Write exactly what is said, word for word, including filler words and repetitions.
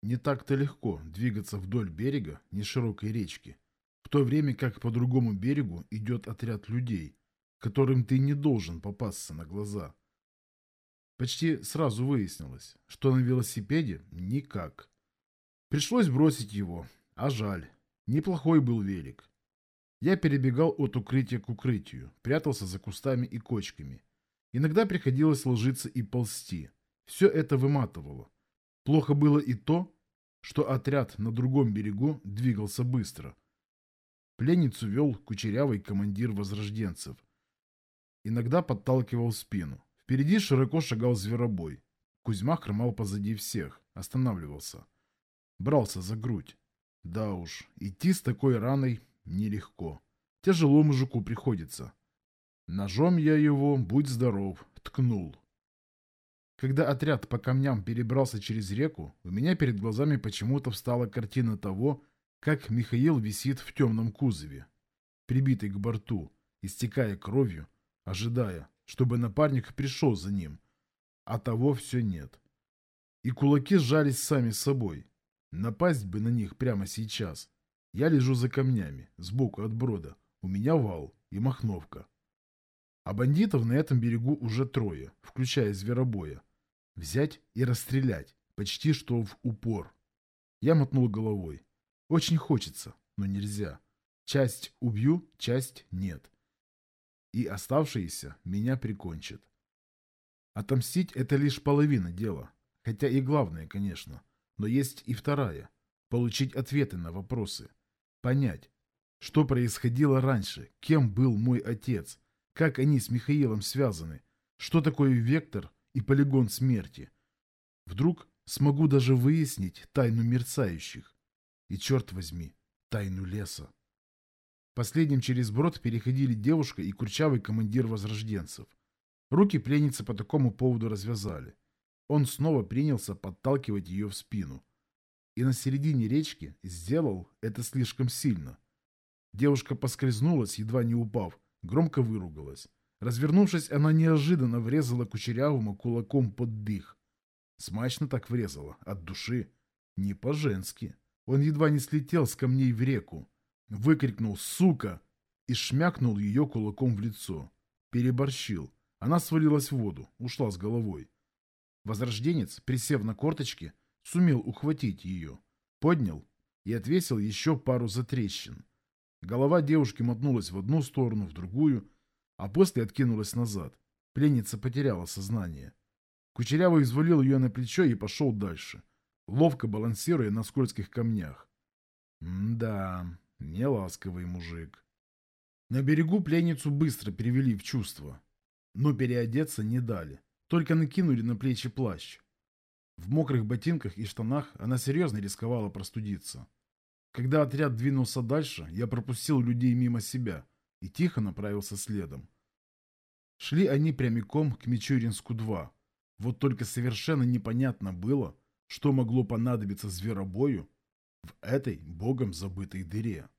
Не так-то легко двигаться вдоль берега неширокой речки, в то время как по другому берегу идет отряд людей, которым ты не должен попасться на глаза. Почти сразу выяснилось, что на велосипеде никак. Пришлось бросить его, а жаль. Неплохой был велик. Я перебегал от укрытия к укрытию, прятался за кустами и кочками. Иногда приходилось ложиться и ползти. Все это выматывало. Плохо было и то, что отряд на другом берегу двигался быстро. Пленницу вел кучерявый командир возрожденцев. Иногда подталкивал в спину. Впереди широко шагал зверобой. Кузьма хромал позади всех, останавливался. Брался за грудь. Да уж, идти с такой раной нелегко. Тяжело мужику приходится. Ножом я его, будь здоров, ткнул. Когда отряд по камням перебрался через реку, у меня перед глазами почему-то встала картина того, как Михаил висит в темном кузове, прибитый к борту, истекая кровью, ожидая, чтобы напарник пришел за ним. А того все нет. И кулаки сжались сами собой. Напасть бы на них прямо сейчас. Я лежу за камнями, сбоку от брода. У меня вал и махновка. А бандитов на этом берегу уже трое, включая зверобоя. Взять и расстрелять, почти что в упор. Я мотнул головой. Очень хочется, но нельзя. Часть убью, часть нет. И оставшиеся меня прикончат. Отомстить — это лишь половина дела. Хотя и главное, конечно. Но есть и вторая. Получить ответы на вопросы. Понять, что происходило раньше, кем был мой отец, как они с Михаилом связаны, что такое вектор и полигон смерти. Вдруг смогу даже выяснить тайну мерцающих. И, черт возьми, тайну леса. Последним через брод переходили девушка и курчавый командир возрожденцев. Руки пленницы по такому поводу развязали. Он снова принялся подталкивать ее в спину. И на середине речки сделал это слишком сильно. Девушка поскользнулась, едва не упав, громко выругалась. Развернувшись, она неожиданно врезала кучерявому кулаком под дых. Смачно так врезала, от души. Не по-женски. Он едва не слетел с камней в реку. Выкрикнул «Сука!» и шмякнул ее кулаком в лицо. Переборщил. Она свалилась в воду, ушла с головой. Возрожденец, присев на корточки, сумел ухватить ее. Поднял и отвесил еще пару затрещин. Голова девушки мотнулась в одну сторону, в другую, а после откинулась назад. Пленница потеряла сознание. Кучерявый взвалил ее на плечо и пошел дальше, ловко балансируя на скользких камнях. М-да, неласковый мужик. На берегу пленницу быстро привели в чувство. Но переодеться не дали, только накинули на плечи плащ. В мокрых ботинках и штанах она серьезно рисковала простудиться. Когда отряд двинулся дальше, я пропустил людей мимо себя и тихо направился следом. Шли они прямиком к Мичуринску-два. Вот только совершенно непонятно было, что могло понадобиться зверобою в этой богом забытой дыре.